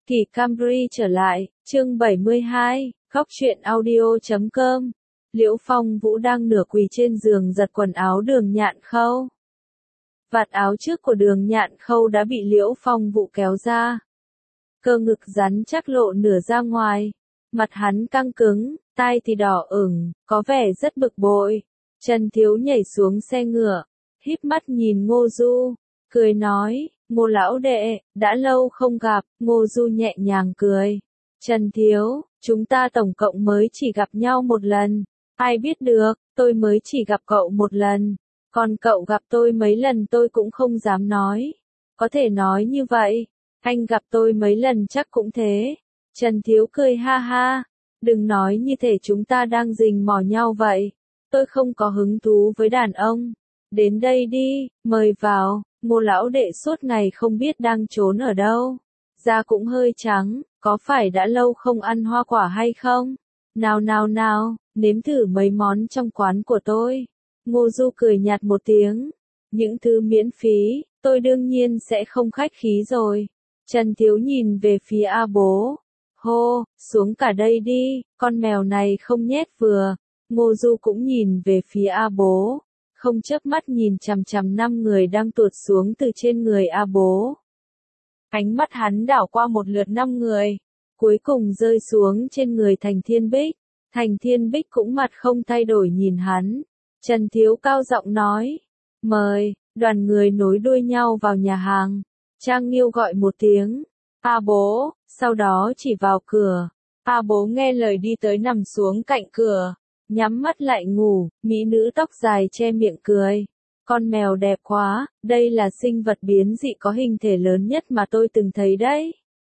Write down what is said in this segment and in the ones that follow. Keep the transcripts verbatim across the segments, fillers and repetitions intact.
Kỳ Camry trở lại, chương bảy mươi hai, góc truyện audio chấm com. Liễu Phong Vũ đang nửa quỳ trên giường giật quần áo Đường Nhạn Khâu. Vạt áo trước của Đường Nhạn Khâu đã bị Liễu Phong Vũ kéo ra. Cơ ngực rắn chắc lộ nửa ra ngoài. Mặt hắn căng cứng, tai thì đỏ ửng, có vẻ rất bực bội. Trần Thiếu nhảy xuống xe ngựa, híp mắt nhìn Ngô Du, cười nói, Ngô lão đệ, đã lâu không gặp. Ngô Du nhẹ nhàng cười. Trần Thiếu, chúng ta tổng cộng mới chỉ gặp nhau một lần. Ai biết được, tôi mới chỉ gặp cậu một lần. Còn cậu gặp tôi mấy lần tôi cũng không dám nói. Có thể nói như vậy, anh gặp tôi mấy lần chắc cũng thế. Trần Thiếu cười ha ha. Đừng nói như thể chúng ta đang rình mò nhau vậy. Tôi không có hứng thú với đàn ông. Đến đây đi, mời vào. Ngô lão đệ suốt ngày không biết đang trốn ở đâu. Da cũng hơi trắng, có phải đã lâu không ăn hoa quả hay không? Nào nào nào, nếm thử mấy món trong quán của tôi. Ngô Du cười nhạt một tiếng. Những thứ miễn phí, tôi đương nhiên sẽ không khách khí rồi. Trần Thiếu nhìn về phía A Bố. Hô, xuống cả đây đi, con mèo này không nhét vừa. Ngô Du cũng nhìn về phía A Bố. Không chớp mắt nhìn chằm chằm năm người đang tuột xuống từ trên người A Bố. Ánh mắt hắn đảo qua một lượt năm người, cuối cùng rơi xuống trên người Thành Thiên Bích. Thành Thiên Bích cũng mặt không thay đổi nhìn hắn. Trần Thiếu cao giọng nói, mời. Đoàn người nối đuôi nhau vào nhà hàng. Trang Nghiêu gọi một tiếng, A Bố, sau đó chỉ vào cửa. A Bố nghe lời đi tới nằm xuống cạnh cửa. Nhắm mắt lại ngủ, mỹ nữ tóc dài che miệng cười. Con mèo đẹp quá, đây là sinh vật biến dị có hình thể lớn nhất mà tôi từng thấy đấy.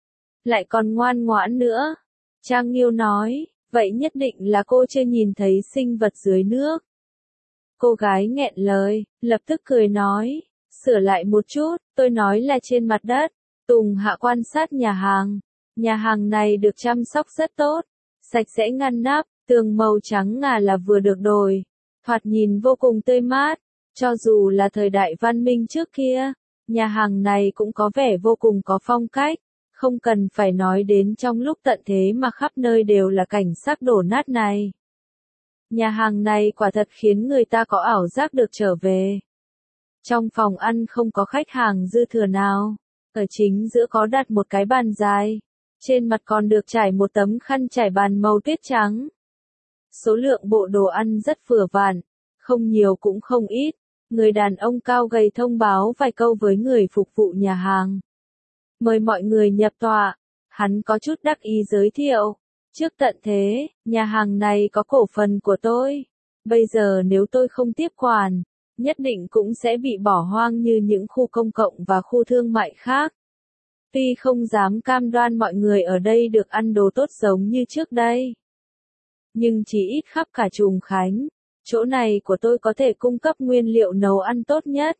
Lại còn ngoan ngoãn nữa. Trang Nghiêu nói, vậy nhất định là cô chưa nhìn thấy sinh vật dưới nước. Cô gái nghẹn lời, lập tức cười nói, sửa lại một chút, tôi nói là trên mặt đất. Tùng Hạ quan sát nhà hàng. Nhà hàng này được chăm sóc rất tốt, sạch sẽ ngăn nắp. Tường màu trắng ngà là vừa được đồi, thoạt nhìn vô cùng tươi mát. Cho dù là thời đại văn minh trước kia, nhà hàng này cũng có vẻ vô cùng có phong cách. Không cần phải nói đến trong lúc tận thế mà khắp nơi đều là cảnh sắc đổ nát này. Nhà hàng này quả thật khiến người ta có ảo giác được trở về. Trong phòng ăn không có khách hàng dư thừa nào. Ở chính giữa có đặt một cái bàn dài. Trên mặt còn được trải một tấm khăn trải bàn màu tuyết trắng. Số lượng bộ đồ ăn rất vừa vặn, không nhiều cũng không ít. Người đàn ông cao gầy thông báo vài câu với người phục vụ nhà hàng. Mời mọi người nhập tọa. Hắn có chút đắc ý giới thiệu. Trước tận thế, nhà hàng này có cổ phần của tôi. Bây giờ nếu tôi không tiếp quản, nhất định cũng sẽ bị bỏ hoang như những khu công cộng và khu thương mại khác. Tuy không dám cam đoan mọi người ở đây được ăn đồ tốt giống như trước đây. Nhưng chỉ ít khắp cả Trùng Khánh, chỗ này của tôi có thể cung cấp nguyên liệu nấu ăn tốt nhất.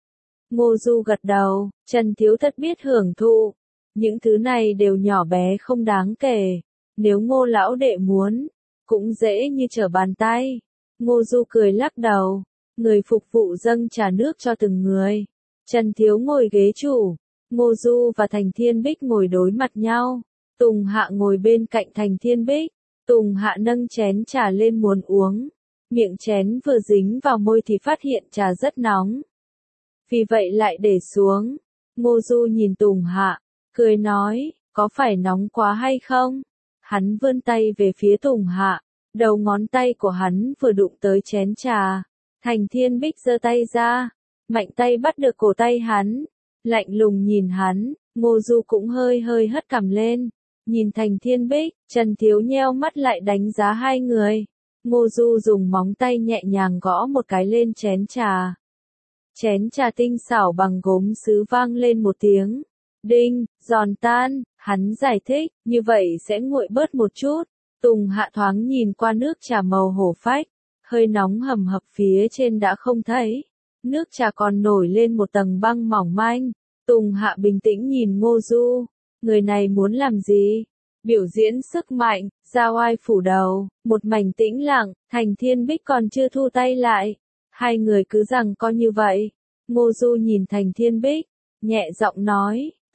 Ngô Du gật đầu, Trần Thiếu thật biết hưởng thụ. Những thứ này đều nhỏ bé không đáng kể. Nếu Ngô lão đệ muốn, cũng dễ như trở bàn tay. Ngô Du cười lắc đầu. Người phục vụ dâng trà nước cho từng người. Trần Thiếu ngồi ghế chủ. Ngô Du và Thành Thiên Bích ngồi đối mặt nhau. Tùng Hạ ngồi bên cạnh Thành Thiên Bích. Tùng Hạ nâng chén trà lên muốn uống. Miệng chén vừa dính vào môi thì phát hiện trà rất nóng. Vì vậy lại để xuống. Ngô Du nhìn Tùng Hạ, cười nói, có phải nóng quá hay không? Hắn vươn tay về phía Tùng Hạ. Đầu ngón tay của hắn vừa đụng tới chén trà. Thành Thiên Bích giơ tay ra. Mạnh tay bắt được cổ tay hắn. Lạnh lùng nhìn hắn. Ngô Du cũng hơi hơi hất cằm lên. Nhìn Thành Thiên Bích, Trần Thiếu nheo mắt lại đánh giá hai người. Ngô Du dùng móng tay nhẹ nhàng gõ một cái lên chén trà. Chén trà tinh xảo bằng gốm sứ vang lên một tiếng. Đinh, giòn tan, hắn giải thích, như vậy sẽ nguội bớt một chút. Tùng Hạ thoáng nhìn qua nước trà màu hổ phách. Hơi nóng hầm hập phía trên đã không thấy. Nước trà còn nổi lên một tầng băng mỏng manh. Tùng Hạ bình tĩnh nhìn Ngô Du. Người này muốn làm gì? Biểu diễn sức mạnh, ra oai phủ đầu, một mảnh tĩnh lặng, Thành Thiên Bích còn chưa thu tay lại. Hai người cứ rằng coi như vậy. Ngô Du nhìn Thành Thiên Bích, nhẹ giọng nói,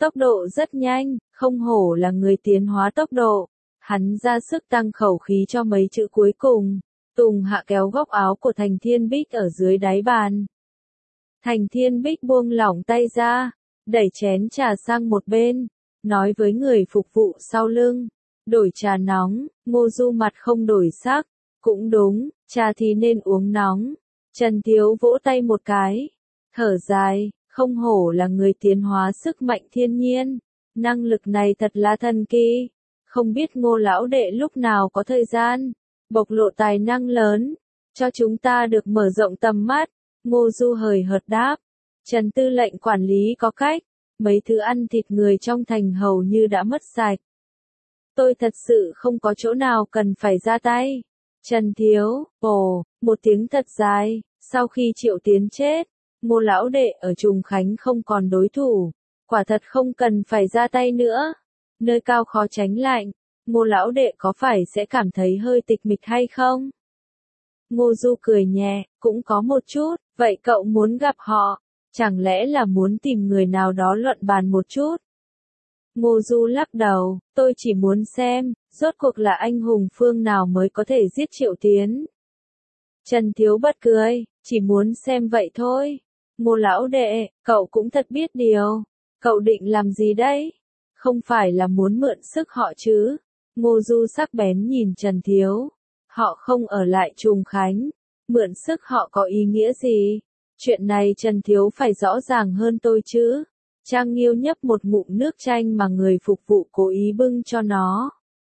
Tốc độ rất nhanh, không hổ là người tiến hóa tốc độ. Hắn ra sức tăng khẩu khí cho mấy chữ cuối cùng. Tùng Hạ kéo góc áo của Thành Thiên Bích ở dưới đáy bàn. Thành Thiên Bích buông lỏng tay ra, đẩy chén trà sang một bên, nói với người phục vụ sau lưng. Đổi trà nóng, Ngô Du mặt không đổi sắc. Cũng đúng, trà thì nên uống nóng. Trần Thiếu vỗ tay một cái, thở dài, không hổ là người tiến hóa sức mạnh thiên nhiên. Năng lực này thật là thần kỳ. Không biết Ngô lão đệ lúc nào có thời gian, bộc lộ tài năng lớn, cho chúng ta được mở rộng tầm mắt. Ngô Du hời hợt đáp. Trần tư lệnh quản lý có cách, mấy thứ ăn thịt người trong thành hầu như đã mất sạch. Tôi thật sự không có chỗ nào cần phải ra tay. Trần Thiếu, ồ, một tiếng thật dài, sau khi Triệu Tiến chết, Ngô lão đệ ở Trùng Khánh không còn đối thủ, quả thật không cần phải ra tay nữa. Nơi cao khó tránh lạnh, Ngô lão đệ có phải sẽ cảm thấy hơi tịch mịch hay không? Ngô Du cười nhẹ, cũng có một chút, vậy cậu muốn gặp họ, chẳng lẽ là muốn tìm người nào đó luận bàn một chút? Ngô Du lắc đầu, tôi chỉ muốn xem, rốt cuộc là anh hùng phương nào mới có thể giết Triệu Tiến. Trần Thiếu bật cười, chỉ muốn xem vậy thôi. Ngô lão đệ, cậu cũng thật biết điều. Cậu định làm gì đấy? Không phải là muốn mượn sức họ chứ? Ngô Du sắc bén nhìn Trần Thiếu. Họ không ở lại Trùng Khánh. Mượn sức họ có ý nghĩa gì? Chuyện này Trần Thiếu phải rõ ràng hơn tôi chứ. Trang Nghiêu nhấp một ngụm nước chanh mà người phục vụ cố ý bưng cho nó.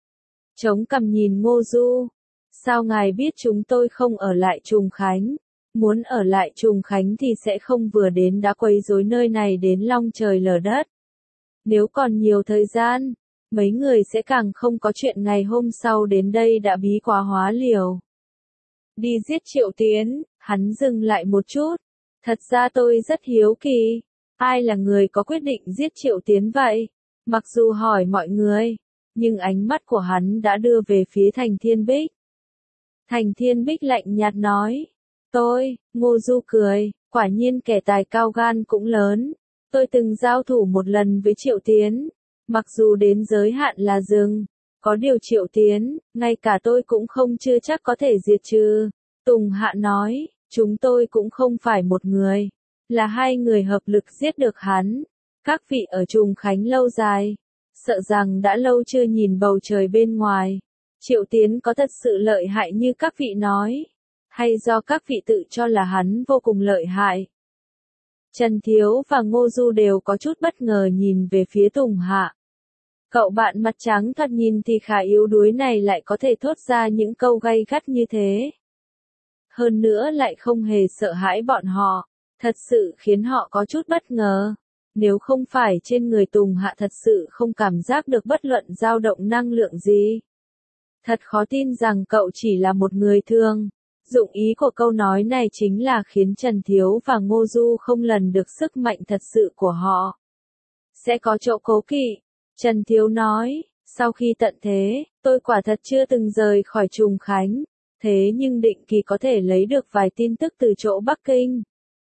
Chống cằm nhìn Ngô Du. Sao ngài biết chúng tôi không ở lại Trùng Khánh? Muốn ở lại Trùng Khánh thì sẽ không vừa đến đã quấy rối nơi này đến long trời lở đất. Nếu còn nhiều thời gian, mấy người sẽ càng không có chuyện ngày hôm sau đến đây đã bí quá hóa liều. Đi giết Triệu Tiến, hắn dừng lại một chút. Thật ra tôi rất hiếu kỳ. Ai là người có quyết định giết Triệu Tiến vậy? Mặc dù hỏi mọi người, nhưng ánh mắt của hắn đã đưa về phía Thành Thiên Bích. Thành Thiên Bích lạnh nhạt nói. Tôi, Ngô Du cười, quả nhiên kẻ tài cao gan cũng lớn. Tôi từng giao thủ một lần với Triệu Tiến. Mặc dù đến giới hạn là rừng, có điều Triệu Tiến, ngay cả tôi cũng không chưa chắc có thể diệt trừ. Tùng Hạ nói, chúng tôi cũng không phải một người. Là hai người hợp lực giết được hắn. Các vị ở Trùng Khánh lâu dài, sợ rằng đã lâu chưa nhìn bầu trời bên ngoài. Triệu Tiến có thật sự lợi hại như các vị nói, hay do các vị tự cho là hắn vô cùng lợi hại? Trần Thiếu và Ngô Du đều có chút bất ngờ nhìn về phía Tùng Hạ. Cậu bạn mặt trắng thật nhìn thì khá yếu đuối này lại có thể thốt ra những câu gay gắt như thế. Hơn nữa lại không hề sợ hãi bọn họ. Thật sự khiến họ có chút bất ngờ. Nếu không phải trên người Tùng Hạ thật sự không cảm giác được bất luận dao động năng lượng gì. Thật khó tin rằng cậu chỉ là một người thường. Dụng ý của câu nói này chính là khiến Trần Thiếu và Ngô Du không lần được sức mạnh thật sự của họ. Sẽ có chỗ cố kỵ. Trần Thiếu nói, sau khi tận thế, tôi quả thật chưa từng rời khỏi Trùng Khánh. Thế nhưng định kỳ có thể lấy được vài tin tức từ chỗ Bắc Kinh.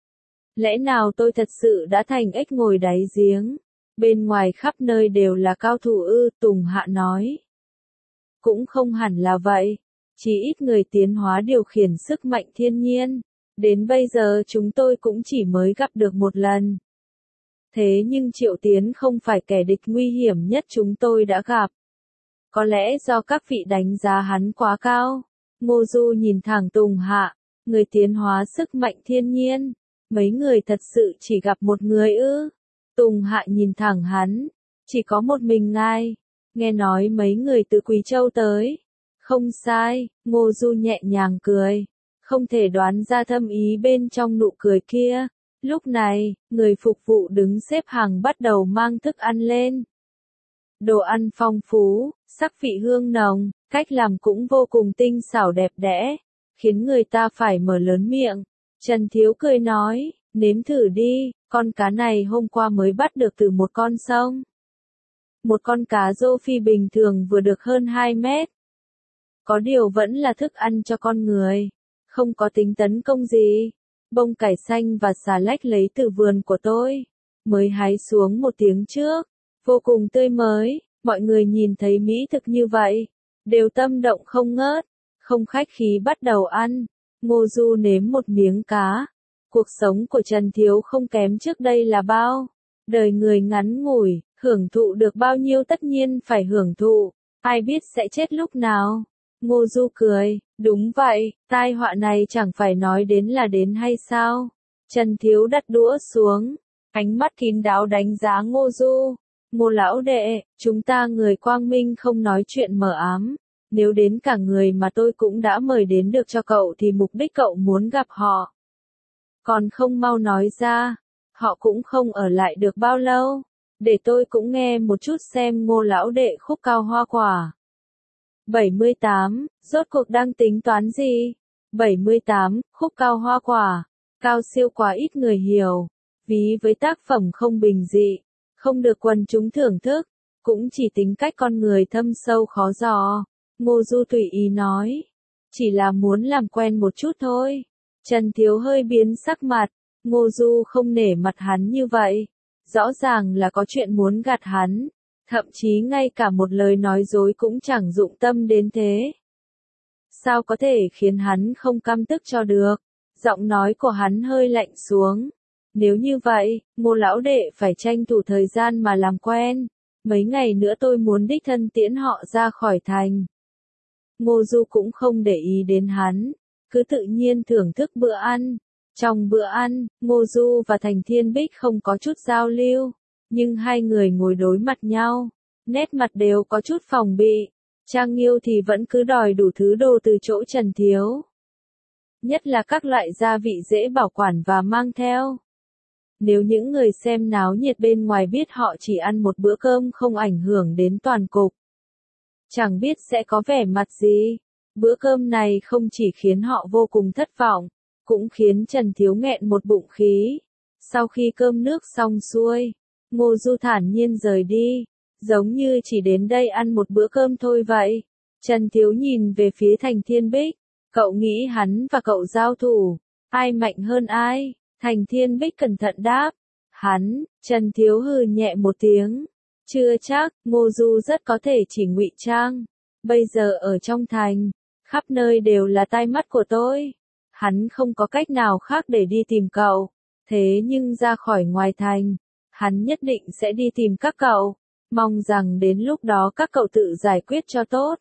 Lẽ nào tôi thật sự đã thành ếch ngồi đáy giếng? Bên ngoài khắp nơi đều là cao thủ ư? Tùng Hạ nói. Cũng không hẳn là vậy. Chỉ ít người tiến hóa điều khiển sức mạnh thiên nhiên. Đến bây giờ chúng tôi cũng chỉ mới gặp được một lần. Thế nhưng Triệu Tiến không phải kẻ địch nguy hiểm nhất chúng tôi đã gặp. Có lẽ do các vị đánh giá hắn quá cao. Ngô Du nhìn thẳng Tùng Hạ. Người tiến hóa sức mạnh thiên nhiên. Mấy người thật sự chỉ gặp một người ư? Tùng Hạ nhìn thẳng hắn. Chỉ có một mình ngài. Nghe nói mấy người từ Quý Châu tới. Không sai, Ngô Du nhẹ nhàng cười. Không thể đoán ra thâm ý bên trong nụ cười kia. Lúc này, người phục vụ đứng xếp hàng bắt đầu mang thức ăn lên. Đồ ăn phong phú, sắc vị hương nồng, cách làm cũng vô cùng tinh xảo đẹp đẽ, khiến người ta phải mở lớn miệng. Trần Thiếu cười nói, nếm thử đi, con cá này hôm qua mới bắt được từ một con sông. Một con cá rô phi bình thường vừa được hơn hai mét. Có điều vẫn là thức ăn cho con người, không có tính tấn công gì. Bông cải xanh và xà lách lấy từ vườn của tôi, mới hái xuống một tiếng trước, vô cùng tươi mới, mọi người nhìn thấy mỹ thực như vậy, đều tâm động không ngớt, không khách khí bắt đầu ăn. Ngô Du nếm một miếng cá. Cuộc sống của Trần Thiếu không kém trước đây là bao. Đời người ngắn ngủi, hưởng thụ được bao nhiêu tất nhiên phải hưởng thụ, ai biết sẽ chết lúc nào. Ngô Du cười, đúng vậy, tai họa này chẳng phải nói đến là đến hay sao? Trần Thiếu đặt đũa xuống, ánh mắt kín đáo đánh giá Ngô Du. Ngô lão đệ, chúng ta người quang minh không nói chuyện mờ ám. Nếu đến cả người mà tôi cũng đã mời đến được cho cậu thì mục đích cậu muốn gặp họ. Còn không mau nói ra, họ cũng không ở lại được bao lâu. Để tôi cũng nghe một chút xem Ngô lão đệ khúc cao hoa quả. bảy mươi tám, rốt cuộc đang tính toán gì? bảy mươi tám, khúc cao hoa quả. Cao siêu quá ít người hiểu. Ví với tác phẩm không bình dị, không được quần chúng thưởng thức, cũng chỉ tính cách con người thâm sâu khó dò. Ngô Du tùy ý nói, chỉ là muốn làm quen một chút thôi. Trần Thiếu hơi biến sắc mặt, Ngô Du không nể mặt hắn như vậy, rõ ràng là có chuyện muốn gạt hắn, thậm chí ngay cả một lời nói dối cũng chẳng dụng tâm đến thế. Sao có thể khiến hắn không căm tức cho được? Giọng nói của hắn hơi lạnh xuống. Nếu như vậy, Ngô lão đệ phải tranh thủ thời gian mà làm quen. Mấy ngày nữa tôi muốn đích thân tiễn họ ra khỏi thành. Ngô Du cũng không để ý đến hắn, cứ tự nhiên thưởng thức bữa ăn. Trong bữa ăn, Ngô Du và Thành Thiên Bích không có chút giao lưu, nhưng hai người ngồi đối mặt nhau, nét mặt đều có chút phòng bị. Trang Nghiêu thì vẫn cứ đòi đủ thứ đồ từ chỗ Trần Thiếu. Nhất là các loại gia vị dễ bảo quản và mang theo. Nếu những người xem náo nhiệt bên ngoài biết họ chỉ ăn một bữa cơm không ảnh hưởng đến toàn cục, chẳng biết sẽ có vẻ mặt gì. Bữa cơm này không chỉ khiến họ vô cùng thất vọng, cũng khiến Trần Thiếu nghẹn một bụng khí. Sau khi cơm nước xong xuôi, Ngô Du thản nhiên rời đi, giống như chỉ đến đây ăn một bữa cơm thôi vậy. Trần Thiếu nhìn về phía Thành Thiên Bích, cậu nghĩ hắn và cậu giao thủ, ai mạnh hơn ai? Thành Thiên Bích cẩn thận đáp, hắn. Trần Thiếu hừ nhẹ một tiếng, chưa chắc. Ngô Du rất có thể chỉ ngụy trang. Bây giờ ở trong thành, khắp nơi đều là tai mắt của tôi. Hắn không có cách nào khác để đi tìm cậu. Thế nhưng ra khỏi ngoài thành, hắn nhất định sẽ đi tìm các cậu. Mong rằng đến lúc đó các cậu tự giải quyết cho tốt.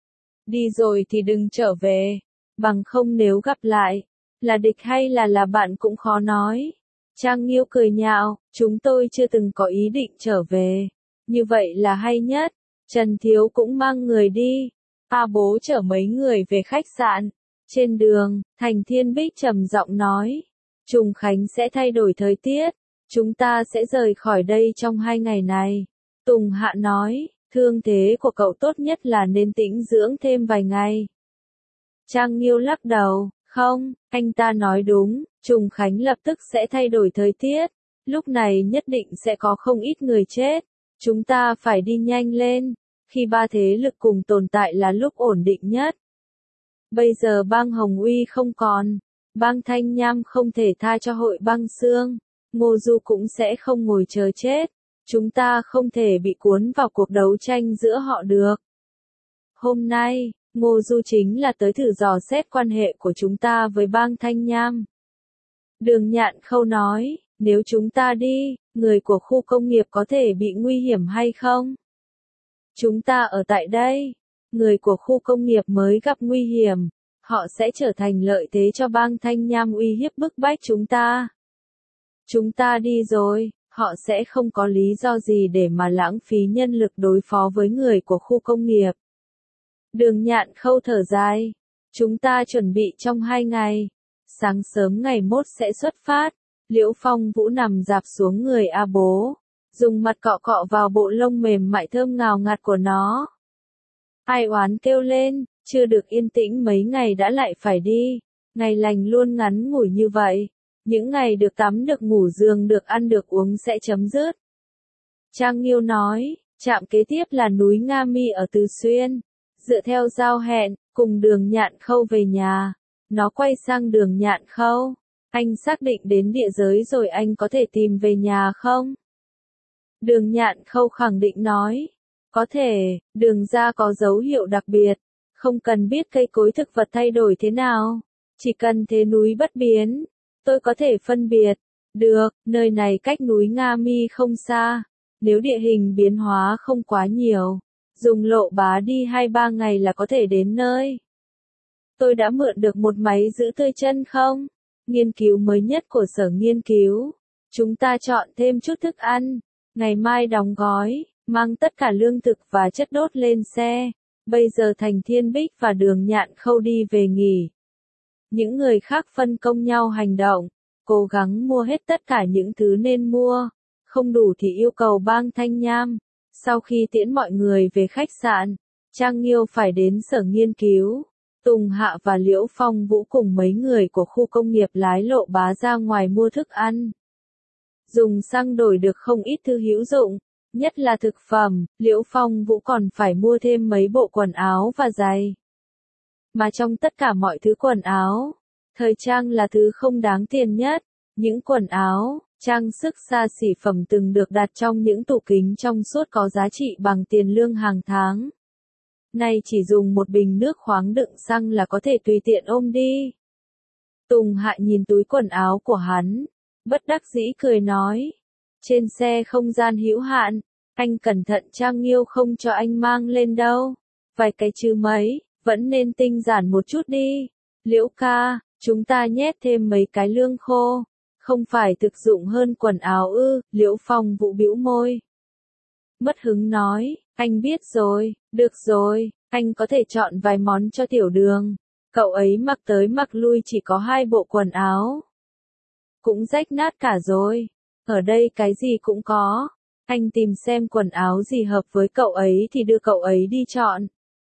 Đi rồi thì đừng trở về. Bằng không nếu gặp lại, là địch hay là là bạn cũng khó nói. Trang Nghiêu cười nhạo, chúng tôi chưa từng có ý định trở về. Như vậy là hay nhất. Trần Thiếu cũng mang người đi. A Bố chở mấy người về khách sạn. Trên đường, Thành Thiên Bích trầm giọng nói, Trùng Khánh sẽ thay đổi thời tiết. Chúng ta sẽ rời khỏi đây trong hai ngày này. Tùng Hạ nói, thương thế của cậu tốt nhất là nên tĩnh dưỡng thêm vài ngày. Trang Nghiêu lắc đầu, không, anh ta nói đúng, Trùng Khánh lập tức sẽ thay đổi thời tiết. Lúc này nhất định sẽ có không ít người chết. Chúng ta phải đi nhanh lên. Khi ba thế lực cùng tồn tại là lúc ổn định nhất. Bây giờ bang Hồng Uy không còn, bang Thanh Nham không thể tha cho hội băng xương, Ngô Du cũng sẽ không ngồi chờ chết. Chúng ta không thể bị cuốn vào cuộc đấu tranh giữa họ được. Hôm nay, Ngô Du chính là tới thử dò xét quan hệ của chúng ta với bang Thanh Nham. Đường Nhạn Khâu nói, nếu chúng ta đi, người của khu công nghiệp có thể bị nguy hiểm hay không? Chúng ta ở tại đây, người của khu công nghiệp mới gặp nguy hiểm, họ sẽ trở thành lợi thế cho bang Thanh Nham uy hiếp bức bách chúng ta. Chúng ta đi rồi, họ sẽ không có lý do gì để mà lãng phí nhân lực đối phó với người của khu công nghiệp. Đường Nhạn Khâu thở dài, chúng ta chuẩn bị trong hai ngày, sáng sớm ngày mốt sẽ xuất phát. Liễu Phong Vũ nằm dạp xuống người A Bố, dùng mặt cọ cọ vào bộ lông mềm mại thơm ngào ngạt của nó. Ai oán kêu lên, chưa được yên tĩnh mấy ngày đã lại phải đi, ngày lành luôn ngắn ngủi như vậy, những ngày được tắm được ngủ giường được ăn được uống sẽ chấm dứt. Trang Nghiêu nói, trạm kế tiếp là núi Nga Mi ở Từ Xuyên, dựa theo giao hẹn, cùng Đường Nhạn Khâu về nhà. Nó quay sang Đường Nhạn Khâu, anh xác định đến địa giới rồi anh có thể tìm về nhà không? Đường Nhạn Khâu khẳng định nói. Có thể, đường ra có dấu hiệu đặc biệt. Không cần biết cây cối thực vật thay đổi thế nào. Chỉ cần thế núi bất biến. Tôi có thể phân biệt. Được, nơi này cách núi Nga Mi không xa. Nếu địa hình biến hóa không quá nhiều. Dùng lộ bá đi hai ba ngày là có thể đến nơi. Tôi đã mượn được một máy giữ tươi chân không? Nghiên cứu mới nhất của sở nghiên cứu. Chúng ta chọn thêm chút thức ăn. Ngày mai đóng gói, mang tất cả lương thực và chất đốt lên xe. Bây giờ Thành Thiên Bích và Đường Nhạn Khâu đi về nghỉ. Những người khác phân công nhau hành động. Cố gắng mua hết tất cả những thứ nên mua. Không đủ thì yêu cầu Bang Thanh Nham. Sau khi tiễn mọi người về khách sạn, Trang Nghiêu phải đến sở nghiên cứu. Tùng Hạ và Liễu Phong Vũ cùng mấy người của khu công nghiệp lái lộ bá ra ngoài mua thức ăn. Dùng xăng đổi được không ít thứ hữu dụng, nhất là thực phẩm, Liễu Phong Vũ còn phải mua thêm mấy bộ quần áo và giày. Mà trong tất cả mọi thứ quần áo, thời trang là thứ không đáng tiền nhất. Những quần áo, trang sức xa xỉ phẩm từng được đặt trong những tủ kính trong suốt có giá trị bằng tiền lương hàng tháng. Nay chỉ dùng một bình nước khoáng đựng xăng là có thể tùy tiện ôm đi. Tùng Hạ nhìn túi quần áo của hắn, bất đắc dĩ cười nói. Trên xe không gian hữu hạn, anh cẩn thận Trang Nghiêu không cho anh mang lên đâu. Vài cái chứ mấy, vẫn nên tinh giản một chút đi. Liễu ca, chúng ta nhét thêm mấy cái lương khô. Không phải thực dụng hơn quần áo ư, Liễu Phong Vũ bĩu môi. Mất hứng nói, anh biết rồi, được rồi, anh có thể chọn vài món cho Tiểu Đường. Cậu ấy mặc tới mặc lui chỉ có hai bộ quần áo. Cũng rách nát cả rồi. Ở đây cái gì cũng có. Anh tìm xem quần áo gì hợp với cậu ấy thì đưa cậu ấy đi chọn.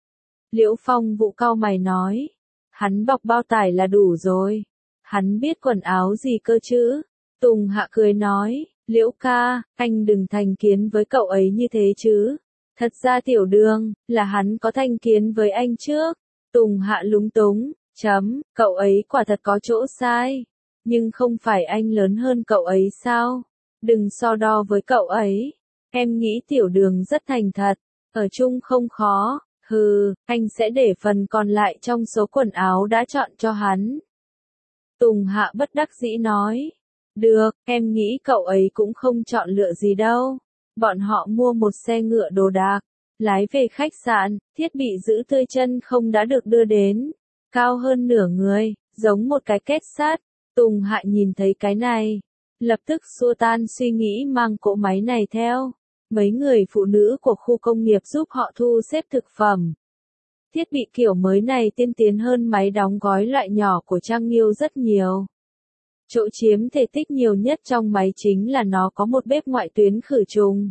Liễu Phong Vũ cau mày nói. Hắn bọc bao tải là đủ rồi. Hắn biết quần áo gì cơ chứ? Tùng Hạ cười nói. Liễu ca, anh đừng thành kiến với cậu ấy như thế chứ. Thật ra Tiểu Đường, là hắn có thành kiến với anh trước. Tùng Hạ lúng túng, chấm, cậu ấy quả thật có chỗ sai. Nhưng không phải anh lớn hơn cậu ấy sao? Đừng so đo với cậu ấy. Em nghĩ Tiểu Đường rất thành thật, ở chung không khó. Hừ, anh sẽ để phần còn lại trong số quần áo đã chọn cho hắn. Tùng Hạ bất đắc dĩ nói. Được, em nghĩ cậu ấy cũng không chọn lựa gì đâu. Bọn họ mua một xe ngựa đồ đạc, lái về khách sạn, thiết bị giữ tươi chân không đã được đưa đến. Cao hơn nửa người, giống một cái kết sắt. Tùng Hạ nhìn thấy cái này, lập tức xua tan suy nghĩ mang cỗ máy này theo. Mấy người phụ nữ của khu công nghiệp giúp họ thu xếp thực phẩm. Thiết bị kiểu mới này tiên tiến hơn máy đóng gói loại nhỏ của Trang Nghiêu rất nhiều. Chỗ chiếm thể tích nhiều nhất trong máy chính là nó có một bếp ngoại tuyến khử trùng.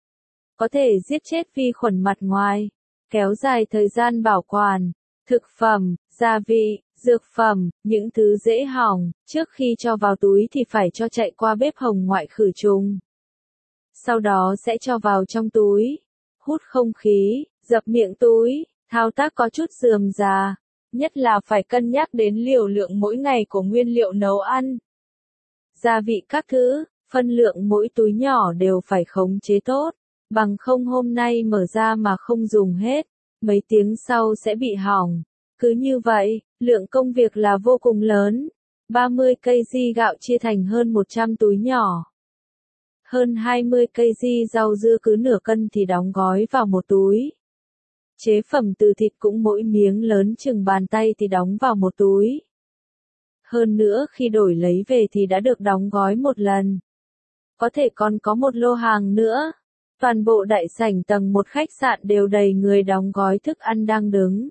Có thể giết chết vi khuẩn mặt ngoài, kéo dài thời gian bảo quản, thực phẩm, gia vị, dược phẩm, những thứ dễ hỏng, trước khi cho vào túi thì phải cho chạy qua bếp hồng ngoại khử trùng. Sau đó sẽ cho vào trong túi, hút không khí, dập miệng túi, thao tác có chút rườm rà, nhất là phải cân nhắc đến liều lượng mỗi ngày của nguyên liệu nấu ăn. Gia vị các thứ, phân lượng mỗi túi nhỏ đều phải khống chế tốt, bằng không hôm nay mở ra mà không dùng hết, mấy tiếng sau sẽ bị hỏng. Cứ như vậy, lượng công việc là vô cùng lớn. ba mươi cây di gạo chia thành hơn một trăm túi nhỏ. Hơn hai mươi cây di rau dưa cứ nửa cân thì đóng gói vào một túi. Chế phẩm từ thịt cũng mỗi miếng lớn chừng bàn tay thì đóng vào một túi. Hơn nữa khi đổi lấy về thì đã được đóng gói một lần. Có thể còn có một lô hàng nữa. Toàn bộ đại sảnh tầng một khách sạn đều đầy người đóng gói thức ăn đang đứng.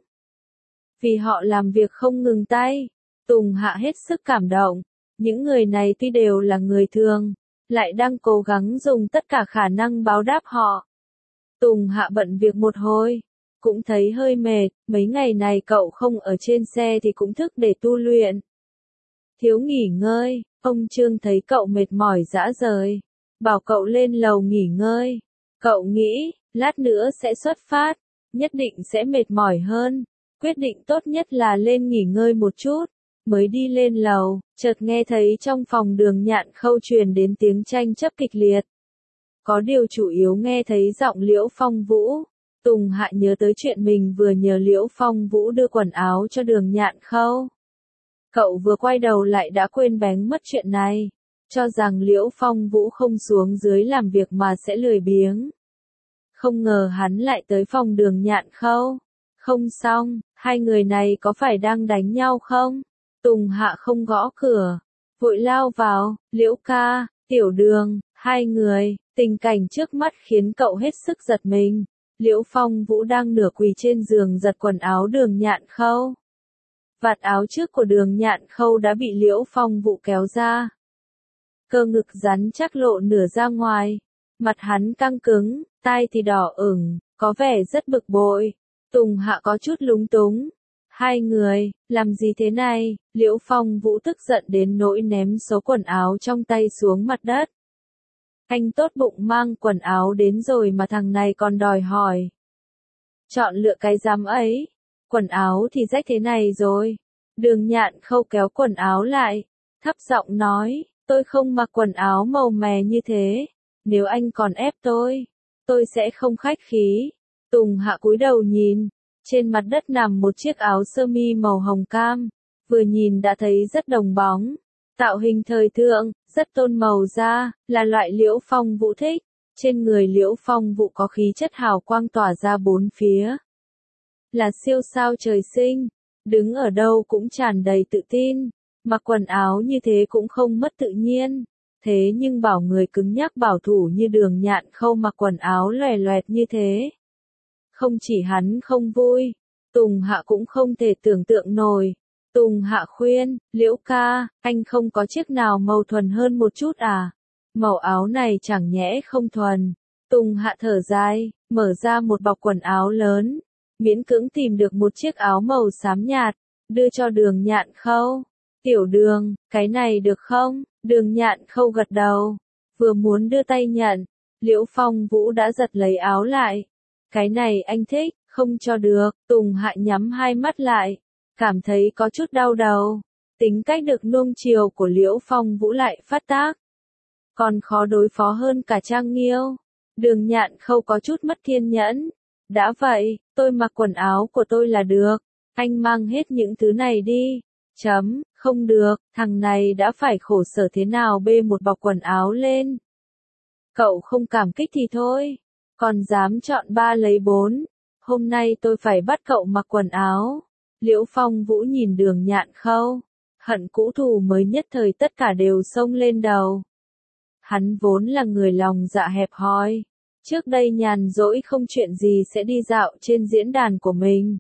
Vì họ làm việc không ngừng tay. Tùng Hạ hết sức cảm động. Những người này tuy đều là người thường, lại đang cố gắng dùng tất cả khả năng báo đáp họ. Tùng Hạ bận việc một hồi, cũng thấy hơi mệt, mấy ngày này cậu không ở trên xe thì cũng thức để tu luyện. Thiếu nghỉ ngơi, ông Trương thấy cậu mệt mỏi rã rời, bảo cậu lên lầu nghỉ ngơi. Cậu nghĩ, lát nữa sẽ xuất phát, nhất định sẽ mệt mỏi hơn. Quyết định tốt nhất là lên nghỉ ngơi một chút, mới đi lên lầu, chợt nghe thấy trong phòng Đường Nhạn Khâu truyền đến tiếng tranh chấp kịch liệt. Có điều chủ yếu nghe thấy giọng Liễu Phong Vũ. Tùng Hạ nhớ tới chuyện mình vừa nhờ Liễu Phong Vũ đưa quần áo cho Đường Nhạn Khâu. Cậu vừa quay đầu lại đã quên bén mất chuyện này, cho rằng Liễu Phong Vũ không xuống dưới làm việc mà sẽ lười biếng. Không ngờ hắn lại tới phòng Đường Nhạn Khâu. Không xong, hai người này có phải đang đánh nhau không? Tùng Hạ không gõ cửa, vội lao vào, Liễu ca, Tiểu Đường, hai người, tình cảnh trước mắt khiến cậu hết sức giật mình. Liễu Phong Vũ đang nửa quỳ trên giường giật quần áo Đường Nhạn Khâu. Vạt áo trước của Đường Nhạn Khâu đã bị Liễu Phong Vũ kéo ra. Cơ ngực rắn chắc lộ nửa ra ngoài, mặt hắn căng cứng, tai thì đỏ ửng, có vẻ rất bực bội. Tùng Hạ có chút lúng túng. Hai người, làm gì thế này? Liễu Phong Vũ tức giận đến nỗi ném số quần áo trong tay xuống mặt đất. Anh tốt bụng mang quần áo đến rồi mà thằng này còn đòi hỏi. Chọn lựa cái giám ấy. Quần áo thì rách thế này rồi. Đường Nhạn Khâu kéo quần áo lại, thấp giọng nói, tôi không mặc quần áo màu mè như thế. Nếu anh còn ép tôi, tôi sẽ không khách khí. Tùng Hạ cúi đầu nhìn, trên mặt đất nằm một chiếc áo sơ mi màu hồng cam, vừa nhìn đã thấy rất đồng bóng. Tạo hình thời thượng, rất tôn màu da, là loại Liễu Phong Vũ thích. Trên người Liễu Phong Vũ có khí chất hào quang tỏa ra bốn phía. Là siêu sao trời sinh, đứng ở đâu cũng tràn đầy tự tin, mặc quần áo như thế cũng không mất tự nhiên. Thế nhưng bảo người cứng nhắc bảo thủ như Đường Nhạn Khâu mặc quần áo loè loẹt như thế. Không chỉ hắn không vui, Tùng Hạ cũng không thể tưởng tượng nổi. Tùng Hạ khuyên, Liễu ca, anh không có chiếc nào màu thuần hơn một chút à? Màu áo này chẳng nhẽ không thuần. Tùng Hạ thở dài, mở ra một bọc quần áo lớn, miễn cưỡng tìm được một chiếc áo màu xám nhạt, đưa cho Đường Nhạn Khâu. Tiểu Đường, cái này được không? Đường Nhạn Khâu gật đầu, vừa muốn đưa tay nhận, Liễu Phong Vũ đã giật lấy áo lại. Cái này anh thích, không cho được. Tùng Hạ nhắm hai mắt lại, cảm thấy có chút đau đầu. Tính cách được nuông chiều của Liễu Phong Vũ lại phát tác, còn khó đối phó hơn cả Trang Nghiêu. Đường Nhạn Khâu có chút mất kiên nhẫn. Đã vậy, tôi mặc quần áo của tôi là được, anh mang hết những thứ này đi. Chấm, không được, thằng này đã phải khổ sở thế nào bê một bọc quần áo lên. Cậu không cảm kích thì thôi, còn dám chọn ba lấy bốn. Hôm nay tôi phải bắt cậu mặc quần áo. Liễu Phong Vũ nhìn Đường Nhạn Khâu, hận cũ thù mới nhất thời tất cả đều xông lên đầu. Hắn vốn là người lòng dạ hẹp hòi, trước đây nhàn rỗi không chuyện gì sẽ đi dạo trên diễn đàn của mình.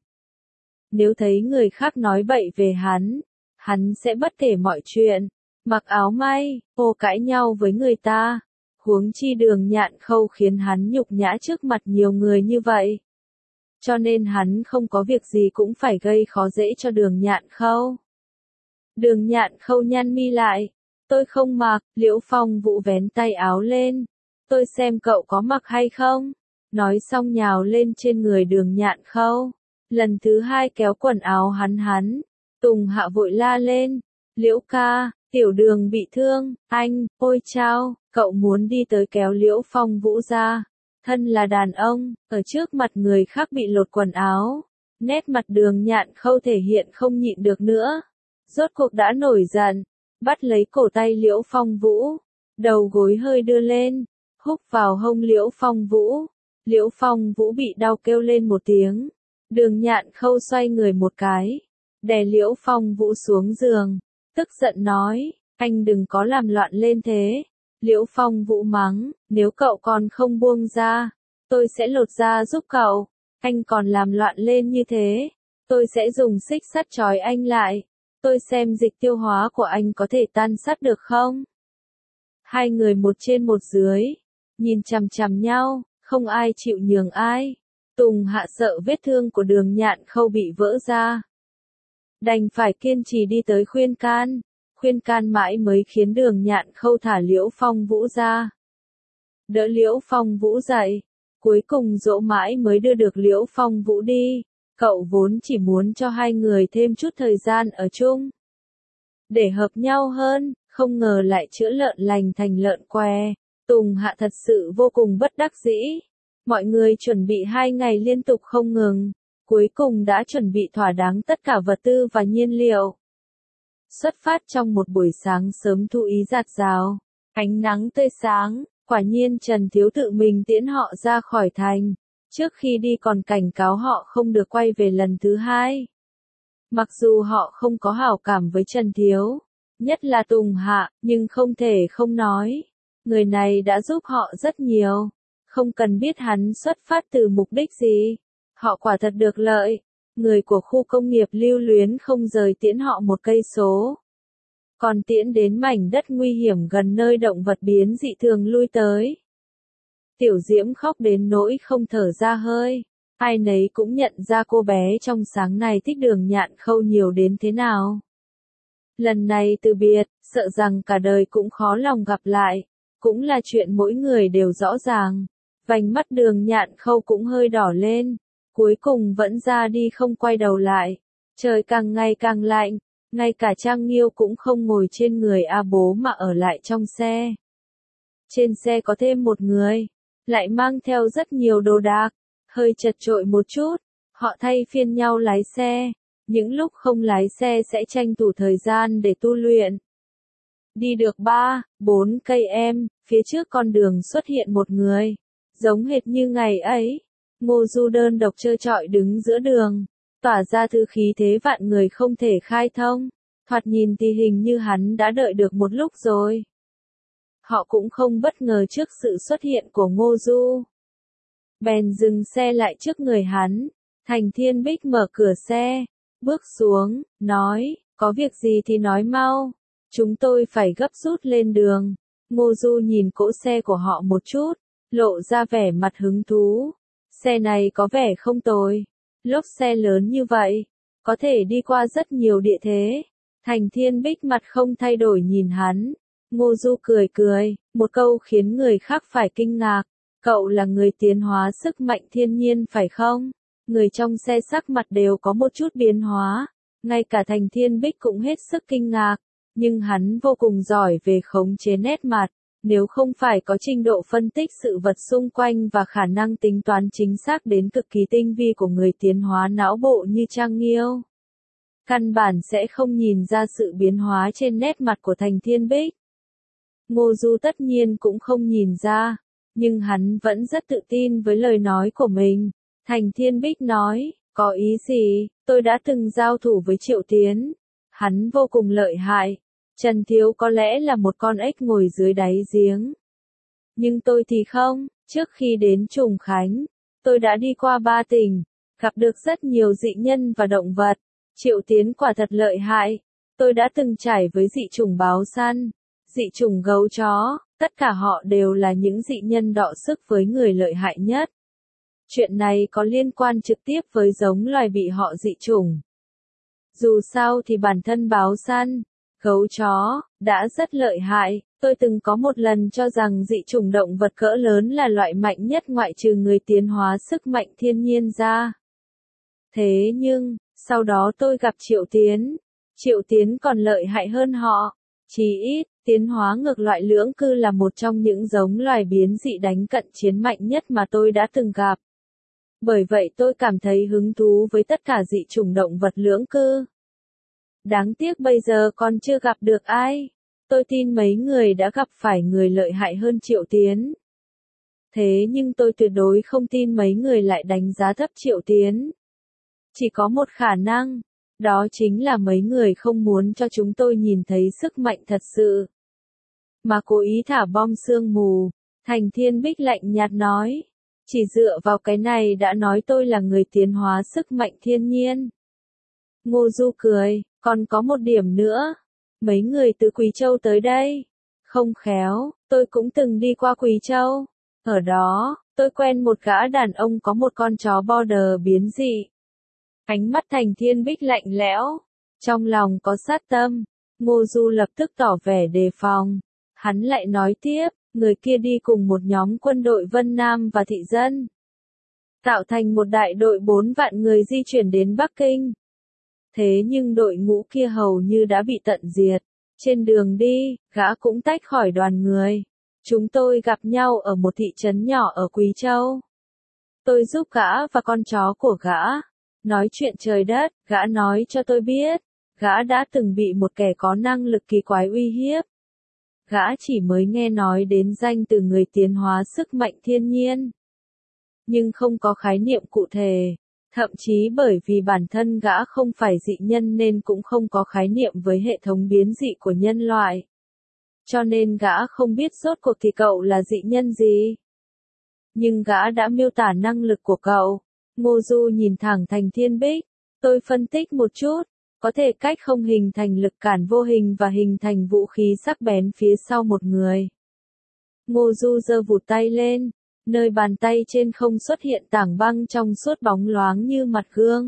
Nếu thấy người khác nói bậy về hắn, hắn sẽ bất kể mọi chuyện, mặc áo may, ô cãi nhau với người ta. Huống chi Đường Nhạn Khâu khiến hắn nhục nhã trước mặt nhiều người như vậy. Cho nên hắn không có việc gì cũng phải gây khó dễ cho Đường Nhạn Khâu. Đường Nhạn Khâu nhăn mi lại. Tôi không mặc. Liễu Phong Vũ vén tay áo lên. Tôi xem cậu có mặc hay không. Nói xong nhào lên trên người Đường Nhạn Khâu. Lần thứ hai kéo quần áo hắn hắn. Tùng Hạ vội la lên. Liễu ca, Tiểu Đường bị thương. Anh, ôi chao, cậu muốn đi tới kéo Liễu Phong Vũ ra. Thân là đàn ông, ở trước mặt người khác bị lột quần áo. Nét mặt Đường Nhạn Khâu thể hiện không nhịn được nữa. Rốt cuộc đã nổi giận, bắt lấy cổ tay Liễu Phong Vũ, đầu gối hơi đưa lên, húc vào hông Liễu Phong Vũ. Liễu Phong Vũ bị đau kêu lên một tiếng. Đường Nhạn Khâu xoay người một cái, đè Liễu Phong Vũ xuống giường, tức giận nói, anh đừng có làm loạn lên thế. Liễu Phong Vũ mắng, nếu cậu còn không buông ra, tôi sẽ lột da giúp cậu. Anh còn làm loạn lên như thế, tôi sẽ dùng xích sắt trói anh lại. Tôi xem dịch tiêu hóa của anh có thể tan sắt được không? Hai người một trên một dưới, nhìn chằm chằm nhau, không ai chịu nhường ai. Tùng Hạ sợ vết thương của Đường Nhạn Khâu bị vỡ ra, đành phải kiên trì đi tới khuyên can. Khuyên can mãi mới khiến Đường Nhạn Khâu thả Liễu Phong Vũ ra. Đỡ Liễu Phong Vũ dậy, cuối cùng dỗ mãi mới đưa được Liễu Phong Vũ đi. Cậu vốn chỉ muốn cho hai người thêm chút thời gian ở chung, để hợp nhau hơn, không ngờ lại chữa lợn lành thành lợn què. Tùng Hạ thật sự vô cùng bất đắc dĩ. Mọi người chuẩn bị hai ngày liên tục không ngừng, cuối cùng đã chuẩn bị thỏa đáng tất cả vật tư và nhiên liệu. Xuất phát trong một buổi sáng sớm thu ý rạt rào, ánh nắng tươi sáng, quả nhiên Trần Thiếu tự mình tiễn họ ra khỏi thành, trước khi đi còn cảnh cáo họ không được quay về lần thứ hai. Mặc dù họ không có hảo cảm với Trần Thiếu, nhất là Tùng Hạ, nhưng không thể không nói, người này đã giúp họ rất nhiều, không cần biết hắn xuất phát từ mục đích gì, họ quả thật được lợi. Người của khu công nghiệp Lưu Luyến không rời tiễn họ một cây số, còn tiễn đến mảnh đất nguy hiểm gần nơi động vật biến dị thường lui tới. Tiểu Diễm khóc đến nỗi không thở ra hơi, ai nấy cũng nhận ra cô bé trong sáng này thích Đường Nhạn Khâu nhiều đến thế nào. Lần này từ biệt, sợ rằng cả đời cũng khó lòng gặp lại, cũng là chuyện mỗi người đều rõ ràng. Vành mắt Đường Nhạn Khâu cũng hơi đỏ lên, cuối cùng vẫn ra đi không quay đầu lại. Trời càng ngày càng lạnh, ngay cả Trang Nghiêu cũng không ngồi trên người A Bố mà ở lại trong xe. Trên xe có thêm một người, lại mang theo rất nhiều đồ đạc, hơi chật chội một chút, họ thay phiên nhau lái xe, những lúc không lái xe sẽ tranh thủ thời gian để tu luyện. Đi được ba, bốn cây em, phía trước con đường xuất hiện một người, giống hệt như ngày ấy. Ngô Du đơn độc trơ trọi đứng giữa đường, tỏa ra thứ khí thế vạn người không thể khai thông, thoạt nhìn thì hình như hắn đã đợi được một lúc rồi. Họ cũng không bất ngờ trước sự xuất hiện của Ngô Du. Bèn dừng xe lại trước người hắn, Thành Thiên Bích mở cửa xe, bước xuống, nói, có việc gì thì nói mau, chúng tôi phải gấp rút lên đường. Ngô Du nhìn cỗ xe của họ một chút, lộ ra vẻ mặt hứng thú. Xe này có vẻ không tồi, lốp xe lớn như vậy, có thể đi qua rất nhiều địa thế. Thành Thiên Bích mặt không thay đổi nhìn hắn, Ngô Du cười cười, một câu khiến người khác phải kinh ngạc, cậu là người tiến hóa sức mạnh thiên nhiên phải không? Người trong xe sắc mặt đều có một chút biến hóa, ngay cả Thành Thiên Bích cũng hết sức kinh ngạc, nhưng hắn vô cùng giỏi về khống chế nét mặt. Nếu không phải có trình độ phân tích sự vật xung quanh và khả năng tính toán chính xác đến cực kỳ tinh vi của người tiến hóa não bộ như Trang Nghiêu, căn bản sẽ không nhìn ra sự biến hóa trên nét mặt của Thành Thiên Bích. Ngô Du tất nhiên cũng không nhìn ra, nhưng hắn vẫn rất tự tin với lời nói của mình. Thành Thiên Bích nói, có ý gì, tôi đã từng giao thủ với Triệu Tiến, hắn vô cùng lợi hại. Trần Thiếu có lẽ là một con ếch ngồi dưới đáy giếng. Nhưng tôi thì không, trước khi đến Trùng Khánh, tôi đã đi qua ba tỉnh, gặp được rất nhiều dị nhân và động vật. Triệu Tiến quả thật lợi hại, tôi đã từng trải với dị chủng báo săn, dị chủng gấu chó, tất cả họ đều là những dị nhân đọ sức với người lợi hại nhất. Chuyện này có liên quan trực tiếp với giống loài bị họ dị chủng. Dù sao thì bản thân báo săn, gấu chó, đã rất lợi hại, tôi từng có một lần cho rằng dị chủng động vật cỡ lớn là loại mạnh nhất ngoại trừ người tiến hóa sức mạnh thiên nhiên ra. Thế nhưng, sau đó tôi gặp Triệu Tiến, Triệu Tiến còn lợi hại hơn họ, chí ít, tiến hóa ngược loại lưỡng cư là một trong những giống loài biến dị đánh cận chiến mạnh nhất mà tôi đã từng gặp. Bởi vậy tôi cảm thấy hứng thú với tất cả dị chủng động vật lưỡng cư. Đáng tiếc bây giờ còn chưa gặp được ai. Tôi tin mấy người đã gặp phải người lợi hại hơn Triệu Tiến. Thế nhưng tôi tuyệt đối không tin mấy người lại đánh giá thấp Triệu Tiến. Chỉ có một khả năng, đó chính là mấy người không muốn cho chúng tôi nhìn thấy sức mạnh thật sự, mà cố ý thả bom sương mù. Thành Thiên Bích lạnh nhạt nói, chỉ dựa vào cái này đã nói tôi là người tiến hóa sức mạnh thiên nhiên. Ngô Du cười, còn có một điểm nữa, mấy người từ Quỳ Châu tới đây. Không khéo, tôi cũng từng đi qua Quỳ Châu. Ở đó, tôi quen một gã đàn ông có một con chó border biến dị. Ánh mắt Thành Thiên Bích lạnh lẽo, trong lòng có sát tâm. Ngô Du lập tức tỏ vẻ đề phòng. Hắn lại nói tiếp, người kia đi cùng một nhóm quân đội Vân Nam và thị dân, tạo thành một đại đội bốn vạn người di chuyển đến Bắc Kinh. Thế nhưng đội ngũ kia hầu như đã bị tận diệt. Trên đường đi, gã cũng tách khỏi đoàn người. Chúng tôi gặp nhau ở một thị trấn nhỏ ở Quý Châu. Tôi giúp gã và con chó của gã nói chuyện trời đất, gã nói cho tôi biết, gã đã từng bị một kẻ có năng lực kỳ quái uy hiếp. Gã chỉ mới nghe nói đến danh từ người tiến hóa sức mạnh thiên nhiên, nhưng không có khái niệm cụ thể, thậm chí bởi vì bản thân gã không phải dị nhân nên cũng không có khái niệm với hệ thống biến dị của nhân loại. Cho nên gã không biết rốt cuộc thì cậu là dị nhân gì. Nhưng gã đã miêu tả năng lực của cậu. Ngô Du nhìn thẳng Thành Thiên Bích. Tôi phân tích một chút, có thể cách không hình thành lực cản vô hình và hình thành vũ khí sắc bén phía sau một người. Ngô Du giơ vụt tay lên, nơi bàn tay trên không xuất hiện tảng băng trong suốt bóng loáng như mặt gương.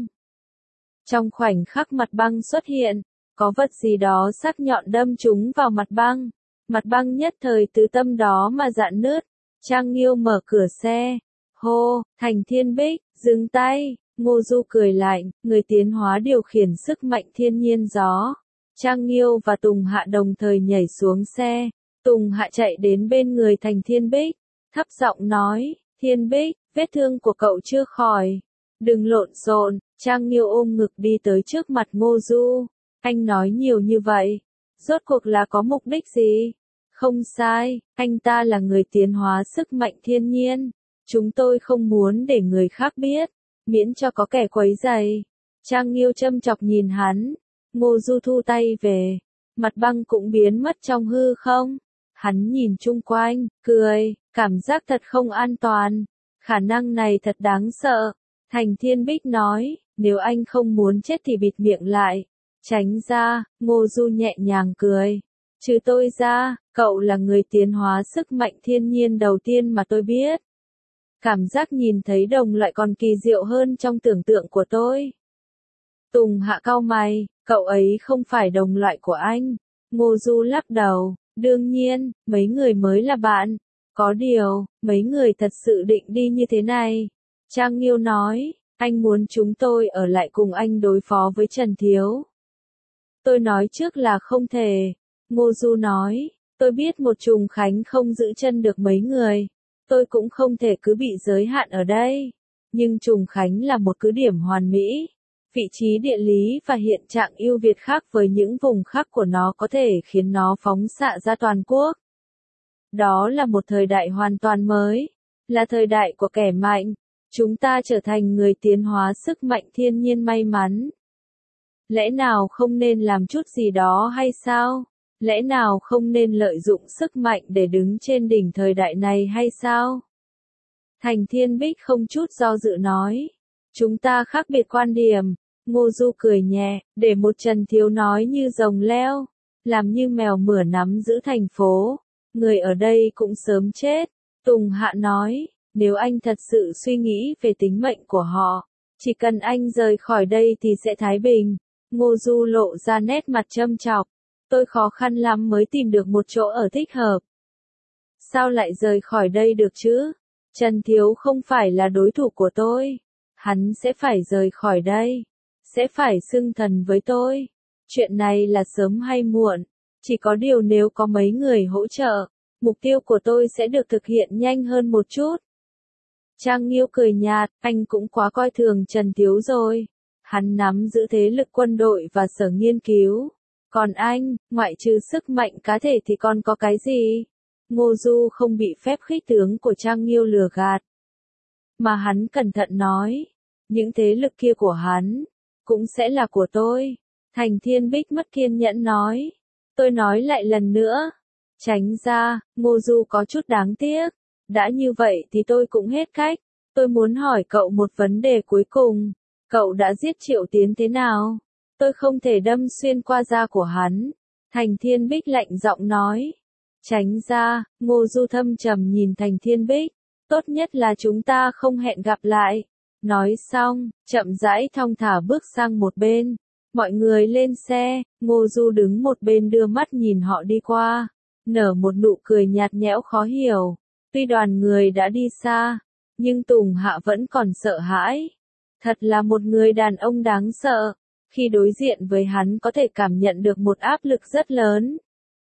Trong khoảnh khắc mặt băng xuất hiện, có vật gì đó sắc nhọn đâm trúng vào mặt băng. Mặt băng nhất thời từ tâm đó mà rạn nứt. Trang Nghiêu mở cửa xe. Hô, Thành Thiên Bích, dừng tay. Ngô Du cười lạnh, người tiến hóa điều khiển sức mạnh thiên nhiên gió. Trang Nghiêu và Tùng Hạ đồng thời nhảy xuống xe. Tùng Hạ chạy đến bên người Thành Thiên Bích, thấp giọng nói, Thiên Bích, vết thương của cậu chưa khỏi. Đừng lộn xộn. Trang Nghiêu ôm ngực đi tới trước mặt Ngô Du. Anh nói nhiều như vậy, rốt cuộc là có mục đích gì? Không sai, anh ta là người tiến hóa sức mạnh thiên nhiên. Chúng tôi không muốn để người khác biết, miễn cho có kẻ quấy rầy. Trang Nghiêu châm chọc nhìn hắn. Ngô Du thu tay về, mặt băng cũng biến mất trong hư không. Hắn nhìn chung quanh, cười, cảm giác thật không an toàn. Khả năng này thật đáng sợ. Thành Thiên Bích nói, nếu anh không muốn chết thì bịt miệng lại. Tránh ra. Ngô Du nhẹ nhàng cười. Trừ tôi ra, cậu là người tiến hóa sức mạnh thiên nhiên đầu tiên mà tôi biết. Cảm giác nhìn thấy đồng loại còn kỳ diệu hơn trong tưởng tượng của tôi. Tùng Hạ cau mày, cậu ấy không phải đồng loại của anh. Ngô Du lắc đầu, đương nhiên, mấy người mới là bạn. Có điều, mấy người thật sự định đi như thế này. Trang Nghiêu nói, anh muốn chúng tôi ở lại cùng anh đối phó với Trần Thiếu. Tôi nói trước là không thể. Ngô Du nói, tôi biết một trùng khánh không giữ chân được mấy người. Tôi cũng không thể cứ bị giới hạn ở đây. Nhưng trùng khánh là một cứ điểm hoàn mỹ. Vị trí địa lý và hiện trạng ưu việt khác với những vùng khác của nó có thể khiến nó phóng xạ ra toàn quốc. Đó là một thời đại hoàn toàn mới. Là thời đại của kẻ mạnh. Chúng ta trở thành người tiến hóa sức mạnh thiên nhiên may mắn. Lẽ nào không nên làm chút gì đó hay sao? Lẽ nào không nên lợi dụng sức mạnh để đứng trên đỉnh thời đại này hay sao? Thành Thiên Bích không chút do dự nói. Chúng ta khác biệt quan điểm. Ngô Du cười nhẹ, để một Trần Thiếu nói như rồng leo, làm như mèo mửa nắm giữ thành phố. Người ở đây cũng sớm chết. Tùng Hạ nói, nếu anh thật sự suy nghĩ về tính mệnh của họ, chỉ cần anh rời khỏi đây thì sẽ thái bình. Ngô Du lộ ra nét mặt châm chọc. Tôi khó khăn lắm mới tìm được một chỗ ở thích hợp. Sao lại rời khỏi đây được chứ? Trần Thiếu không phải là đối thủ của tôi. Hắn sẽ phải rời khỏi đây. Sẽ phải xưng thần với tôi. Chuyện này là sớm hay muộn. Chỉ có điều nếu có mấy người hỗ trợ, mục tiêu của tôi sẽ được thực hiện nhanh hơn một chút. Trang Nghiêu cười nhạt, anh cũng quá coi thường Trần Thiếu rồi. Hắn nắm giữ thế lực quân đội và sở nghiên cứu. Còn anh, ngoại trừ sức mạnh cá thể thì còn có cái gì? Ngô Du không bị phép khích tướng của Trang Nghiêu lừa gạt. Mà hắn cẩn thận nói, những thế lực kia của hắn, cũng sẽ là của tôi. Thành Thiên Bích mất kiên nhẫn nói. Tôi nói lại lần nữa. Tránh ra. Ngô Du có chút đáng tiếc. Đã như vậy thì tôi cũng hết cách. Tôi muốn hỏi cậu một vấn đề cuối cùng. Cậu đã giết Triệu Tiến thế nào? Tôi không thể đâm xuyên qua da của hắn. Thành Thiên Bích lạnh giọng nói. Tránh ra. Ngô Du thâm trầm nhìn Thành Thiên Bích. Tốt nhất là chúng ta không hẹn gặp lại. Nói xong, chậm rãi thong thả bước sang một bên. Mọi người lên xe. Ngô Du đứng một bên đưa mắt nhìn họ đi qua. Nở một nụ cười nhạt nhẽo khó hiểu. Tuy đoàn người đã đi xa, nhưng Tùng Hạ vẫn còn sợ hãi. Thật là một người đàn ông đáng sợ. Khi đối diện với hắn có thể cảm nhận được một áp lực rất lớn.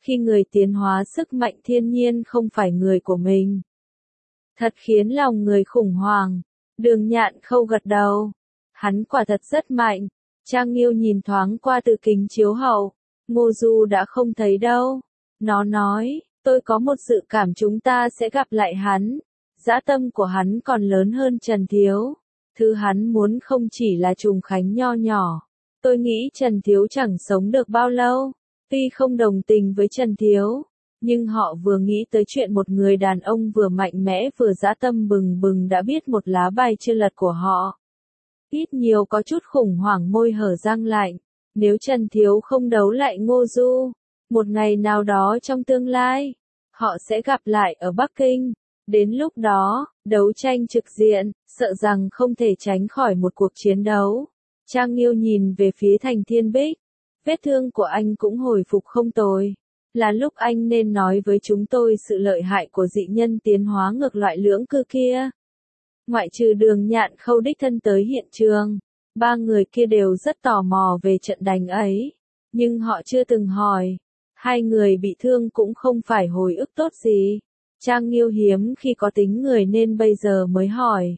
khi người tiến hóa sức mạnh thiên nhiên không phải người của mình. Thật khiến lòng người khủng hoảng. Đường Nhạn Khâu gật đầu. Hắn quả thật rất mạnh. Trang Nghiêu nhìn thoáng qua từ kính chiếu hậu. Ngô Du đã không thấy đâu. Nó nói, tôi có một dự cảm chúng ta sẽ gặp lại hắn. Dã tâm của hắn còn lớn hơn Trần Thiếu. Thứ hắn muốn không chỉ là trùng khánh nho nhỏ. Tôi nghĩ Trần Thiếu chẳng sống được bao lâu. Tuy không đồng tình với Trần Thiếu, nhưng họ vừa nghĩ tới chuyện một người đàn ông vừa mạnh mẽ vừa dã tâm bừng bừng đã biết một lá bài chưa lật của họ. Ít nhiều có chút khủng hoảng, môi hở răng lạnh. Nếu Trần Thiếu không đấu lại Ngô Du, một ngày nào đó trong tương lai, họ sẽ gặp lại ở Bắc Kinh. Đến lúc đó, đấu tranh trực diện, sợ rằng không thể tránh khỏi một cuộc chiến đấu. Trang Nghiêu nhìn về phía Thành Thiên Bích. Vết thương của anh cũng hồi phục không tồi. Là lúc anh nên nói với chúng tôi sự lợi hại của dị nhân tiến hóa ngược loại lưỡng cư kia. Ngoại trừ Đường Nhạn Khâu đích thân tới hiện trường, ba người kia đều rất tò mò về trận đánh ấy. Nhưng họ chưa từng hỏi. Hai người bị thương cũng không phải hồi ức tốt gì. Trang Nghiêu hiếm khi có tính người nên bây giờ mới hỏi.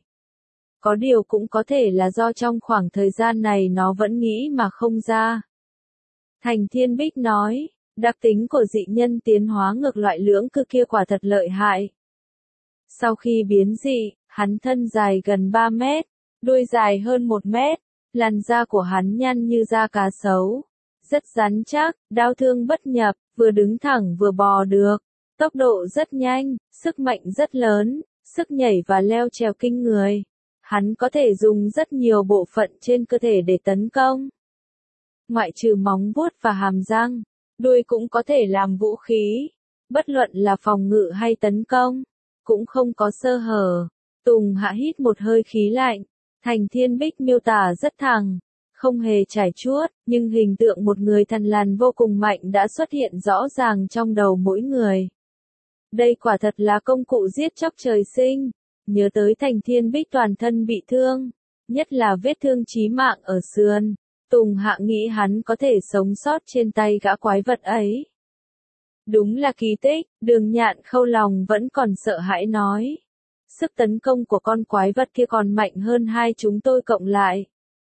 Có điều cũng có thể là do trong khoảng thời gian này nó vẫn nghĩ mà không ra. Thành Thiên Bích nói, đặc tính của dị nhân tiến hóa ngược loại lưỡng cư kia quả thật lợi hại. Sau khi biến dị, hắn thân dài gần ba mét, đuôi dài hơn một mét, làn da của hắn nhăn như da cá sấu. Rất rắn chắc, đao thương bất nhập, vừa đứng thẳng vừa bò được. Tốc độ rất nhanh, sức mạnh rất lớn, sức nhảy và leo trèo kinh người. Hắn có thể dùng rất nhiều bộ phận trên cơ thể để tấn công. Ngoại trừ móng vuốt và hàm răng, đuôi cũng có thể làm vũ khí. Bất luận là phòng ngự hay tấn công, cũng không có sơ hở. Tùng Hạ hít một hơi khí lạnh. Thành Thiên Bích miêu tả rất thẳng, không hề trải chuốt, nhưng hình tượng một người thần lằn vô cùng mạnh đã xuất hiện rõ ràng trong đầu mỗi người. Đây quả thật là công cụ giết chóc trời sinh. Nhớ tới Thành Thiên Bích toàn thân bị thương, nhất là vết thương chí mạng ở sườn. Tùng Hạ nghĩ hắn có thể sống sót trên tay gã quái vật ấy. Đúng là kỳ tích, Đường Nhạn Khâu lòng vẫn còn sợ hãi nói. Sức tấn công của con quái vật kia còn mạnh hơn hai chúng tôi cộng lại.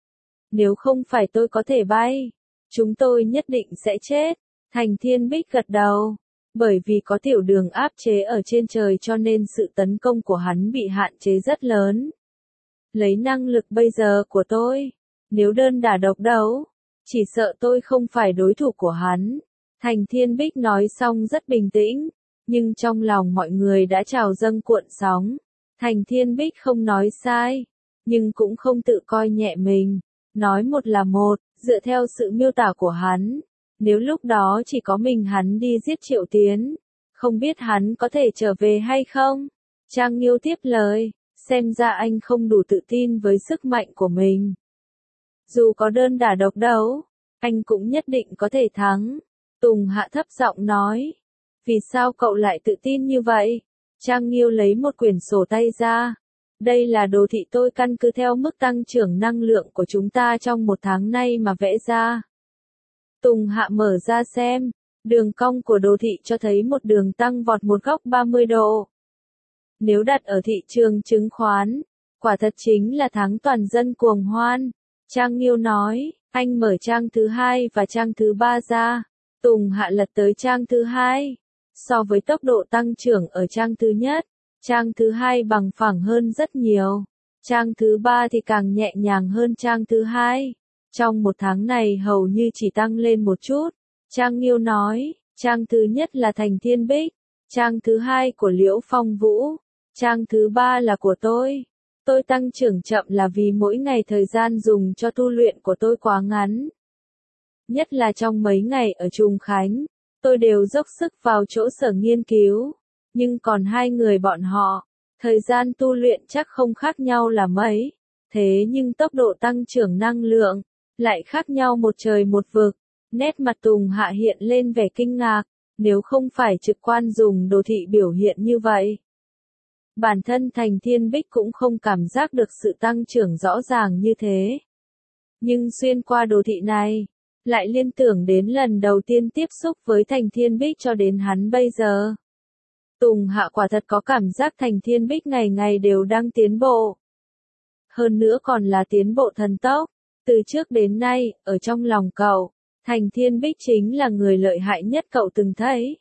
Nếu không phải tôi có thể bay, chúng tôi nhất định sẽ chết. Thành Thiên Bích gật đầu. Bởi vì có tiểu đường áp chế ở trên trời cho nên sự tấn công của hắn bị hạn chế rất lớn. Lấy năng lực bây giờ của tôi, nếu đơn đả độc đấu, chỉ sợ tôi không phải đối thủ của hắn. Thành Thiên Bích nói xong rất bình tĩnh, nhưng trong lòng mọi người đã trào dâng cuộn sóng. Thành Thiên Bích không nói sai, nhưng cũng không tự coi nhẹ mình. Nói một là một, dựa theo sự miêu tả của hắn. Nếu lúc đó chỉ có mình hắn đi giết Triệu Tiến, không biết hắn có thể trở về hay không? Trang Nghiêu tiếp lời, xem ra anh không đủ tự tin với sức mạnh của mình. Dù có đơn đả độc đấu, anh cũng nhất định có thể thắng. Tùng Hạ thấp giọng nói. Vì sao cậu lại tự tin như vậy? Trang Nghiêu lấy một quyển sổ tay ra. Đây là đồ thị tôi căn cứ theo mức tăng trưởng năng lượng của chúng ta trong một tháng nay mà vẽ ra. Tùng Hạ mở ra xem, đường cong của đồ thị cho thấy một đường tăng vọt một góc ba mươi độ. Nếu đặt ở thị trường chứng khoán, quả thật chính là tháng toàn dân cuồng hoan. Trang Nghiêu nói, anh mở trang thứ hai và trang thứ ba ra. Tùng Hạ lật tới trang thứ hai. So với tốc độ tăng trưởng ở trang thứ nhất, trang thứ hai bằng phẳng hơn rất nhiều. Trang thứ ba thì càng nhẹ nhàng hơn trang thứ hai. Trong một tháng này hầu như chỉ tăng lên một chút. Trang Nghiêu nói, trang thứ nhất là Thành Thiên Bích, trang thứ hai của Liễu Phong Vũ, trang thứ ba là của tôi. Tôi tăng trưởng chậm là vì mỗi ngày thời gian dùng cho tu luyện của tôi quá ngắn. Nhất là trong mấy ngày ở Trùng Khánh, tôi đều dốc sức vào chỗ sở nghiên cứu. Nhưng còn hai người bọn họ, thời gian tu luyện chắc không khác nhau là mấy. Thế nhưng tốc độ tăng trưởng năng lượng lại khác nhau một trời một vực. Nét mặt Tùng Hạ hiện lên vẻ kinh ngạc, nếu không phải trực quan dùng đồ thị biểu hiện như vậy. Bản thân Thành Thiên Bích cũng không cảm giác được sự tăng trưởng rõ ràng như thế. Nhưng xuyên qua đồ thị này, lại liên tưởng đến lần đầu tiên tiếp xúc với Thành Thiên Bích cho đến hắn bây giờ. Tùng Hạ quả thật có cảm giác Thành Thiên Bích ngày ngày đều đang tiến bộ. Hơn nữa còn là tiến bộ thần tốc. Từ trước đến nay, ở trong lòng cậu, Thành Thiên Bích chính là người lợi hại nhất cậu từng thấy.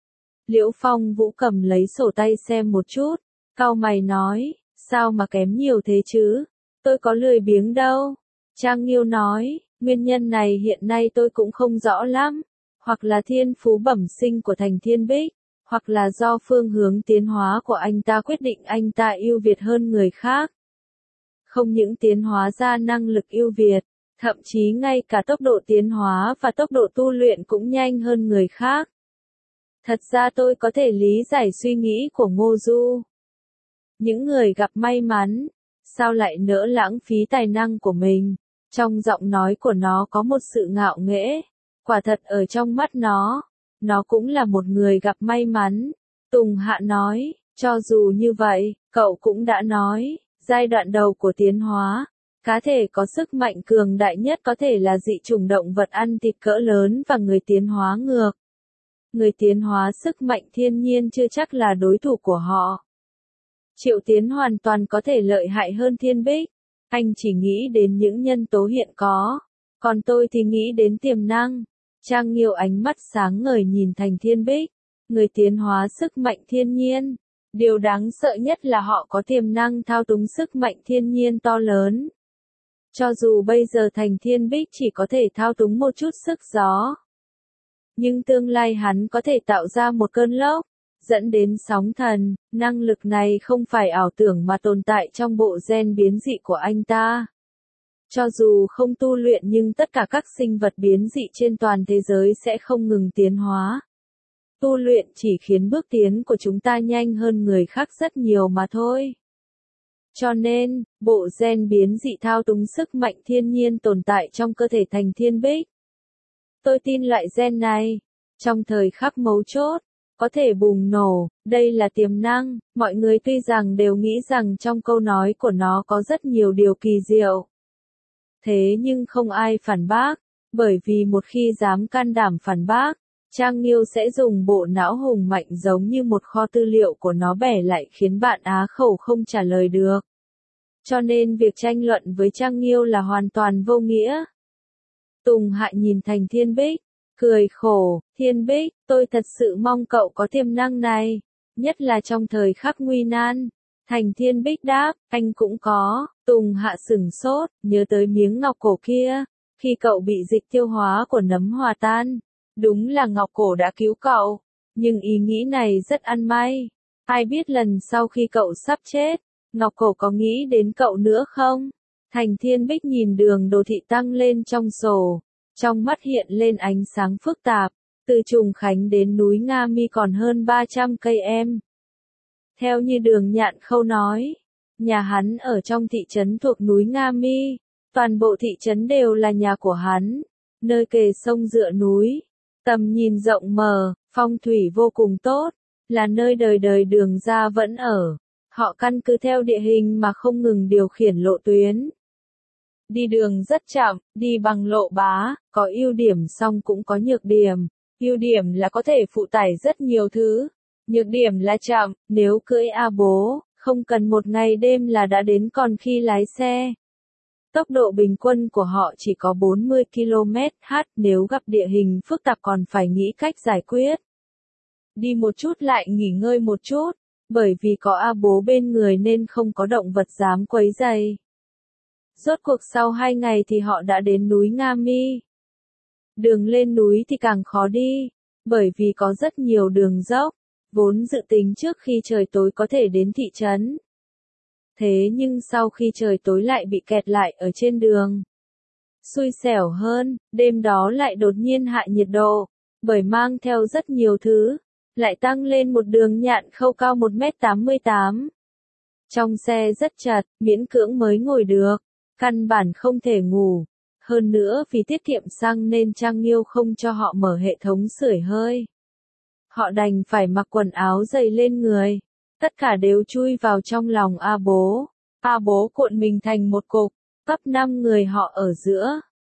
Liễu Phong Vũ cầm lấy sổ tay xem một chút, cau mày nói, sao mà kém nhiều thế chứ, tôi có lười biếng đâu. Trang Nghiêu nói, nguyên nhân này hiện nay tôi cũng không rõ lắm, hoặc là thiên phú bẩm sinh của Thành Thiên Bích, hoặc là do phương hướng tiến hóa của anh ta quyết định anh ta ưu việt hơn người khác. Không những tiến hóa ra năng lực ưu việt, thậm chí ngay cả tốc độ tiến hóa và tốc độ tu luyện cũng nhanh hơn người khác. Thật ra tôi có thể lý giải suy nghĩ của Ngô Du. Những người gặp may mắn, sao lại nỡ lãng phí tài năng của mình? Trong giọng nói của nó có một sự ngạo nghễ. Quả thật ở trong mắt nó, nó cũng là một người gặp may mắn. Tùng Hạ nói, cho dù như vậy, cậu cũng đã nói, giai đoạn đầu của tiến hóa, cá thể có sức mạnh cường đại nhất có thể là dị chủng động vật ăn thịt cỡ lớn và người tiến hóa ngược. Người tiến hóa sức mạnh thiên nhiên chưa chắc là đối thủ của họ. Triệu Tiến hoàn toàn có thể lợi hại hơn Thiên Bích. Anh chỉ nghĩ đến những nhân tố hiện có. Còn tôi thì nghĩ đến tiềm năng. Trang Nghiêu ánh mắt sáng ngời nhìn Thành Thiên Bích. Người tiến hóa sức mạnh thiên nhiên. Điều đáng sợ nhất là họ có tiềm năng thao túng sức mạnh thiên nhiên to lớn. Cho dù bây giờ Thành Thiên Bích chỉ có thể thao túng một chút sức gió. Nhưng tương lai hắn có thể tạo ra một cơn lốc, dẫn đến sóng thần, năng lực này không phải ảo tưởng mà tồn tại trong bộ gen biến dị của anh ta. Cho dù không tu luyện nhưng tất cả các sinh vật biến dị trên toàn thế giới sẽ không ngừng tiến hóa. Tu luyện chỉ khiến bước tiến của chúng ta nhanh hơn người khác rất nhiều mà thôi. Cho nên, bộ gen biến dị thao túng sức mạnh thiên nhiên tồn tại trong cơ thể Thành Thiên Bích. Tôi tin loại gen này, trong thời khắc mấu chốt, có thể bùng nổ, đây là tiềm năng, mọi người tuy rằng đều nghĩ rằng trong câu nói của nó có rất nhiều điều kỳ diệu. Thế nhưng không ai phản bác, bởi vì một khi dám can đảm phản bác, Trang Nghiêu sẽ dùng bộ não hùng mạnh giống như một kho tư liệu của nó bẻ lại khiến bạn á khẩu không trả lời được. Cho nên việc tranh luận với Trang Nghiêu là hoàn toàn vô nghĩa. Tùng Hạ nhìn Thành Thiên Bích, cười khổ, Thiên Bích, tôi thật sự mong cậu có tiềm năng này, nhất là trong thời khắc nguy nan. Thành Thiên Bích đáp, anh cũng có. Tùng Hạ sửng sốt, nhớ tới miếng ngọc cổ kia, khi cậu bị dịch tiêu hóa của nấm hòa tan. Đúng là ngọc cổ đã cứu cậu, nhưng ý nghĩ này rất ăn may. Ai biết lần sau khi cậu sắp chết, ngọc cổ có nghĩ đến cậu nữa không? Thành Thiên Bích nhìn đường đồ thị tăng lên trong sổ, trong mắt hiện lên ánh sáng phức tạp, từ Trùng Khánh đến núi Nga Mi còn hơn ba trăm cây em. Theo như Đường Nhạn Khâu nói, nhà hắn ở trong thị trấn thuộc núi Nga Mi, toàn bộ thị trấn đều là nhà của hắn, nơi kề sông dựa núi, tầm nhìn rộng mở, phong thủy vô cùng tốt, là nơi đời đời Đường gia vẫn ở. Họ căn cứ theo địa hình mà không ngừng điều khiển lộ tuyến. Đi đường rất chậm, đi bằng lộ bá, có ưu điểm song cũng có nhược điểm. Ưu điểm là có thể phụ tải rất nhiều thứ. Nhược điểm là chậm, nếu cưỡi A bố, không cần một ngày đêm là đã đến còn khi lái xe. Tốc độ bình quân của họ chỉ có bốn mươi ki lô mét trên giờ, nếu gặp địa hình phức tạp còn phải nghĩ cách giải quyết. Đi một chút lại nghỉ ngơi một chút, bởi vì có A bố bên người nên không có động vật dám quấy rầy. Rốt cuộc sau hai ngày thì họ đã đến núi Nga Mi. Đường lên núi thì càng khó đi, bởi vì có rất nhiều đường dốc, vốn dự tính trước khi trời tối có thể đến thị trấn. Thế nhưng sau khi trời tối lại bị kẹt lại ở trên đường. Xui xẻo hơn, đêm đó lại đột nhiên hạ nhiệt độ, bởi mang theo rất nhiều thứ, lại tăng lên một Đường Nhạn Khâu cao một mét tám mươi tám. Trong xe rất chặt, miễn cưỡng mới ngồi được, căn bản không thể ngủ. Hơn nữa vì tiết kiệm xăng nên Trang Nghiêu không cho họ mở hệ thống sưởi hơi. Họ đành phải mặc quần áo dày lên người. Tất cả đều chui vào trong lòng A bố. A bố cuộn mình thành một cục, vấp năm người họ ở giữa.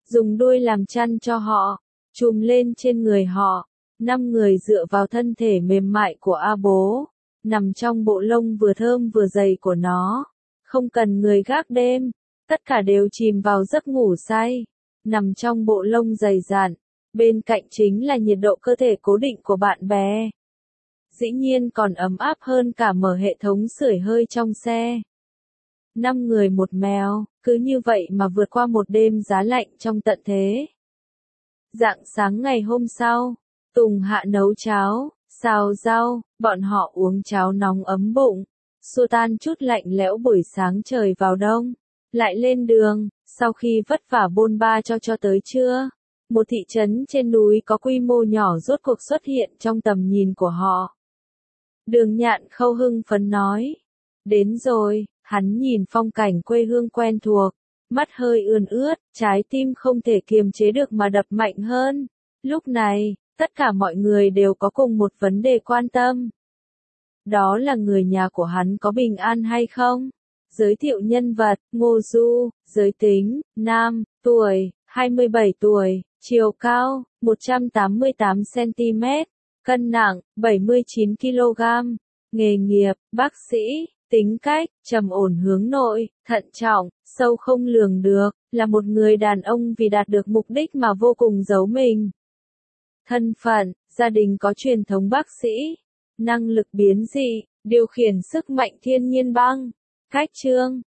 dùng đuôi làm chăn cho họ, trùm lên trên người họ. Năm người dựa vào thân thể mềm mại của A Bố, nằm trong bộ lông vừa thơm vừa dày của nó. Không cần người gác đêm, tất cả đều chìm vào giấc ngủ say, nằm trong bộ lông dày dặn. Bên cạnh chính là nhiệt độ cơ thể cố định của bạn bè. Dĩ nhiên còn ấm áp hơn cả mở hệ thống sưởi hơi trong xe. Năm người một mèo, cứ như vậy mà vượt qua một đêm giá lạnh trong tận thế. Rạng sáng ngày hôm sau, Tùng Hạ nấu cháo, xào rau, bọn họ uống cháo nóng ấm bụng, xua tan chút lạnh lẽo buổi sáng trời vào đông. Lại lên đường, sau khi vất vả bôn ba cho cho tới trưa, một thị trấn trên núi có quy mô nhỏ rốt cuộc xuất hiện trong tầm nhìn của họ. Đường Nhạn Khâu hưng phấn nói, đến rồi. Hắn nhìn phong cảnh quê hương quen thuộc, mắt hơi ươn ướt, trái tim không thể kiềm chế được mà đập mạnh hơn. Lúc này, tất cả mọi người đều có cùng một vấn đề quan tâm. Đó là người nhà của hắn có bình an hay không? Giới thiệu nhân vật, Ngô Du, giới tính, nam, tuổi, hai mươi bảy tuổi, chiều cao, một trăm tám mươi tám xăng ti mét, cân nặng, bảy mươi chín ki lô gam, nghề nghiệp, bác sĩ. Tính cách, trầm ổn hướng nội, thận trọng, sâu không lường được, là một người đàn ông vì đạt được mục đích mà vô cùng giấu mình. Thân phận, gia đình có truyền thống bác sĩ, năng lực biến dị, điều khiển sức mạnh thiên nhiên băng. Cách chương,